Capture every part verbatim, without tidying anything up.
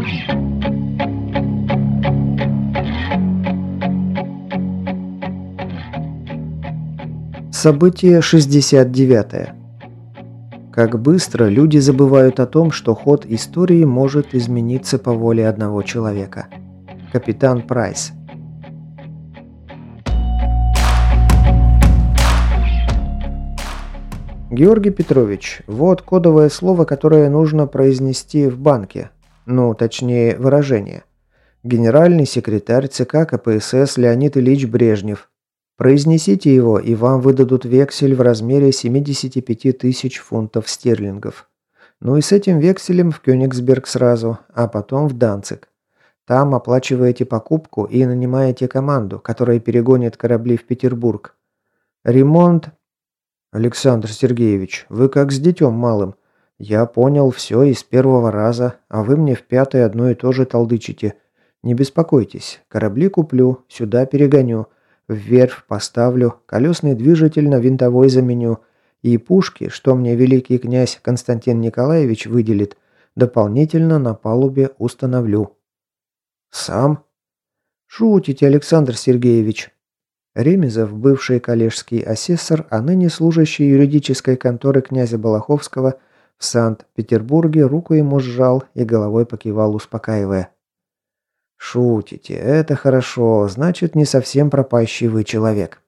Событие шестьдесят девятое. Как быстро люди забывают о том, что ход истории может измениться по воле одного человека. Капитан Прайс. Георгий Петрович, вот кодовое слово, которое нужно произнести в банке. Ну, точнее, выражение. Генеральный секретарь ЦК КПСС Леонид Ильич Брежнев. Произнесите его, и вам выдадут вексель в размере семьдесят пять тысяч фунтов стерлингов. Ну и с этим векселем в Кёнигсберг сразу, а потом в Данциг. Там оплачиваете покупку и нанимаете команду, которая перегонит корабли в Петербург. Ремонт... Александр Сергеевич, вы как с детем малым. Я понял все из первого раза, а вы мне в пятый одно и то же толдычите. Не беспокойтесь, корабли куплю, сюда перегоню. В верфь поставлю, колесный движитель на винтовой заменю. И пушки, что мне великий князь Константин Николаевич выделит, дополнительно на палубе установлю. Сам? Шутите, Александр Сергеевич. Ремезов, бывший коллежский асессор, а ныне служащий юридической конторы князя Балаховского в Санкт-Петербурге, руку ему сжал и головой покивал, успокаивая. «Шутите, это хорошо, значит, не совсем пропащий вы человек».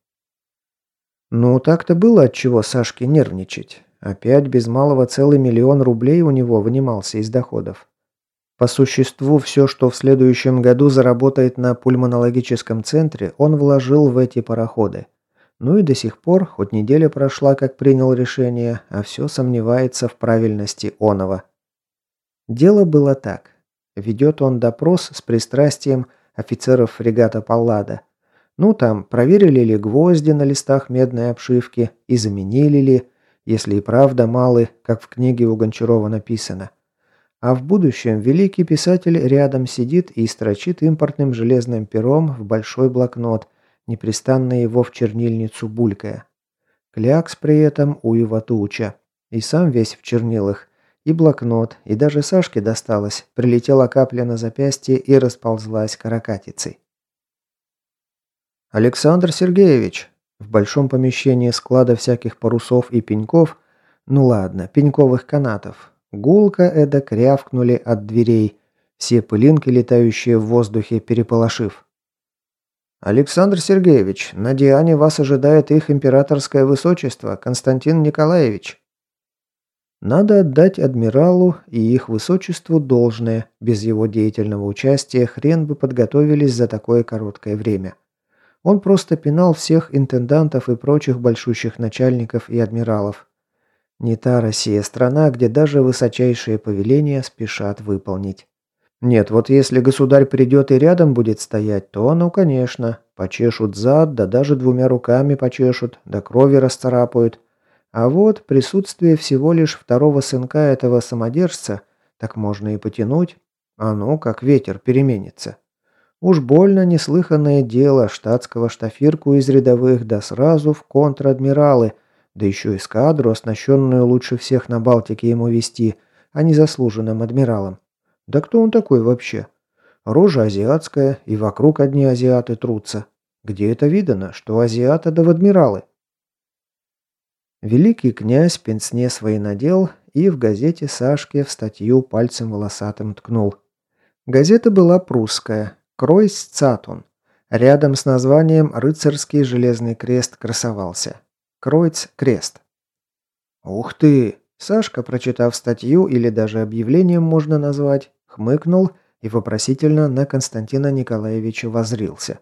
Ну, так-то было отчего Сашке нервничать. Опять без малого целый миллион рублей у него вынимался из доходов. По существу, все, что в следующем году заработает на пульмонологическом центре, он вложил в эти пароходы. Ну и до сих пор, хоть неделя прошла, как принял решение, а все сомневается в правильности оного. Дело было так. Ведет он допрос с пристрастием офицеров фрегата Паллада. Ну там, проверили ли гвозди на листах медной обшивки и заменили ли, если и правда малы, как в книге у Гончарова написано. А в будущем великий писатель рядом сидит и строчит импортным железным пером в большой блокнот, непрестанно его в чернильницу булькая. Клякс при этом уйва туча. И сам весь в чернилах. И блокнот, и даже Сашке досталось, прилетела капля на запястье и расползлась каракатицей. «Александр Сергеевич!» В большом помещении склада всяких парусов и пеньков, ну ладно, пеньковых канатов, гулко эдак рявкнули от дверей, все пылинки, летающие в воздухе, переполошив. «Александр Сергеевич, на Диане вас ожидает их императорское высочество, Константин Николаевич». Надо отдать адмиралу и их высочеству должное, без его деятельного участия хрен бы подготовились за такое короткое время. Он просто пинал всех интендантов и прочих большущих начальников и адмиралов. Не та Россия страна, где даже высочайшие повеления спешат выполнить. Нет, вот если государь придет и рядом будет стоять, то, ну конечно, почешут зад, да даже двумя руками почешут, да крови расцарапают. А вот присутствие всего лишь второго сынка этого самодержца, так можно и потянуть, а ну как ветер переменится. Уж больно неслыханное дело штатского штафирку из рядовых да сразу в контр-адмиралы, да еще эскадру, оснащенную лучше всех на Балтике, ему вести, а не заслуженным адмиралом. Да кто он такой вообще? Рожа азиатская, и вокруг одни азиаты трутся. Где это видано, что азиаты да в адмиралы? Великий князь пенсне свои надел и в газете Сашке в статью пальцем волосатым ткнул. Газета была прусская, Кройц-Цатун. Рядом с названием рыцарский железный крест красовался. Кройц-крест. Ух ты! Сашка, прочитав статью или даже объявлением можно назвать, хмыкнул и вопросительно на Константина Николаевича воззрился.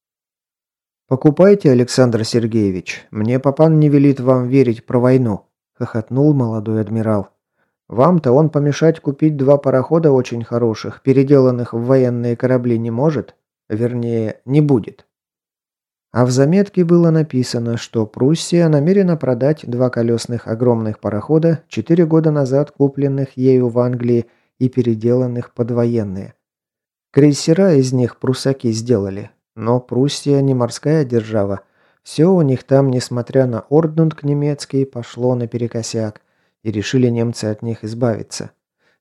«Покупайте, Александр Сергеевич. Мне папан не велит вам верить про войну», – хохотнул молодой адмирал. «Вам-то он помешать купить два парохода очень хороших, переделанных в военные корабли, не может? Вернее, не будет». А в заметке было написано, что Пруссия намерена продать два колесных огромных парохода, четыре года назад купленных ею в Англии и переделанных под военные. Крейсера из них прусаки сделали. Но Пруссия не морская держава. Все у них там, несмотря на орднунг немецкий, пошло наперекосяк, и решили немцы от них избавиться.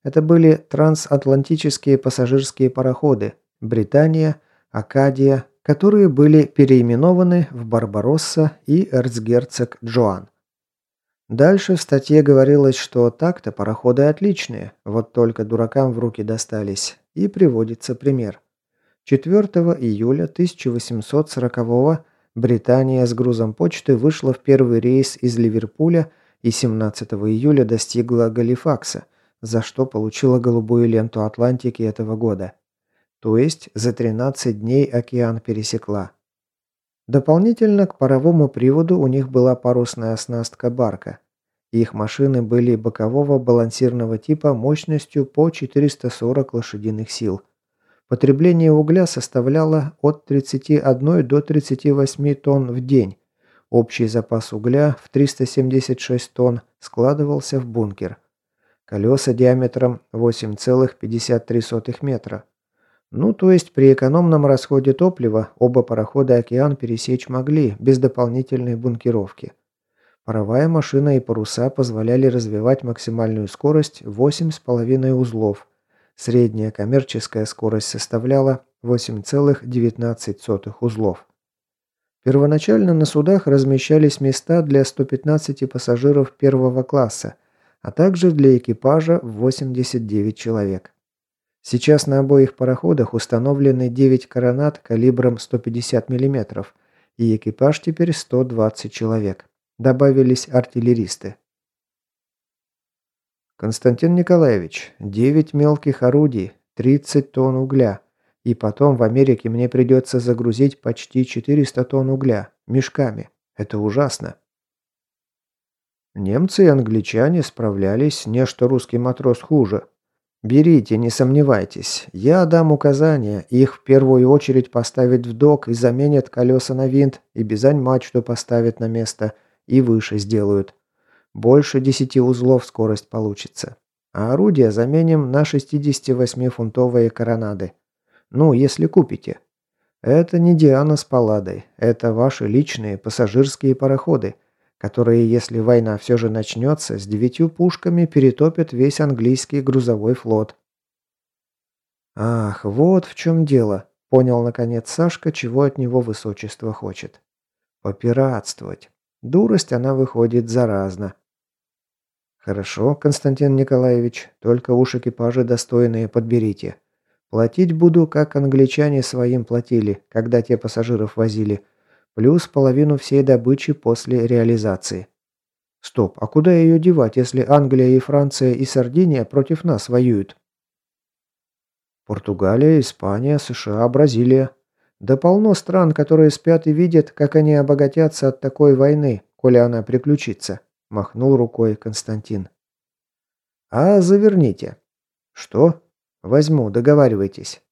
Это были трансатлантические пассажирские пароходы «Британия», «Акадия», которые были переименованы в «Барбаросса» и «Эрцгерцог Джоан». Дальше в статье говорилось, что так-то пароходы отличные, вот только дуракам в руки достались, и приводится пример. четвёртого июля тысяча восемьсот сорокового Британия с грузом почты вышла в первый рейс из Ливерпуля и семнадцатого июля достигла Галифакса, за что получила голубую ленту Атлантики этого года. То есть за тринадцать дней океан пересекла. Дополнительно к паровому приводу у них была парусная оснастка барка. Их машины были бокового балансирного типа мощностью по четыреста сорок лошадиных сил. Потребление угля составляло от тридцати одной до тридцати восьми тонн в день. Общий запас угля в триста семьдесят шесть тонн складывался в бункер. Колеса диаметром восемь целых пятьдесят три сотых метра. Ну, то есть при экономном расходе топлива оба парохода океан пересечь могли без дополнительной бункеровки. Паровая машина и паруса позволяли развивать максимальную скорость восемь с половиной узлов. Средняя коммерческая скорость составляла восемь целых девятнадцать сотых узлов. Первоначально на судах размещались места для ста пятнадцати пассажиров первого класса, а также для экипажа в восемьдесят девять человек. Сейчас на обоих пароходах установлены девять коронад калибром сто пятьдесят миллиметров, и экипаж теперь сто двадцать человек. Добавились артиллеристы. Константин Николаевич, девять мелких орудий, тридцать тонн угля. И потом в Америке мне придется загрузить почти четыреста тонн угля. Мешками. Это ужасно. Немцы и англичане справлялись, не что русский матрос хуже. Берите, не сомневайтесь. Я дам указания, их в первую очередь поставят в док и заменят колеса на винт, и бизань-мачту поставят на место, и выше сделают. Больше десяти узлов скорость получится. А орудия заменим на шестидесятивосьмифунтовые коронады. Ну, если купите. Это не Диана с Палладой. Это ваши личные пассажирские пароходы, которые, если война все же начнется, с девятью пушками перетопят весь английский грузовой флот. Ах, вот в чем дело. Понял, наконец, Сашка, чего от него высочество хочет. Попиратствовать. Дурость она выходит заразна. Хорошо, Константин Николаевич, только уж экипажи достойные подберите. Платить буду, как англичане своим платили, когда те пассажиров возили, плюс половину всей добычи после реализации. Стоп, а куда ее девать, если Англия и Франция и Сардиния против нас воюют? Португалия, Испания, США, Бразилия. Да полно стран, которые спят и видят, как они обогатятся от такой войны, коли она приключится, махнул рукой Константин. А заверните. Что? Возьму, договаривайтесь.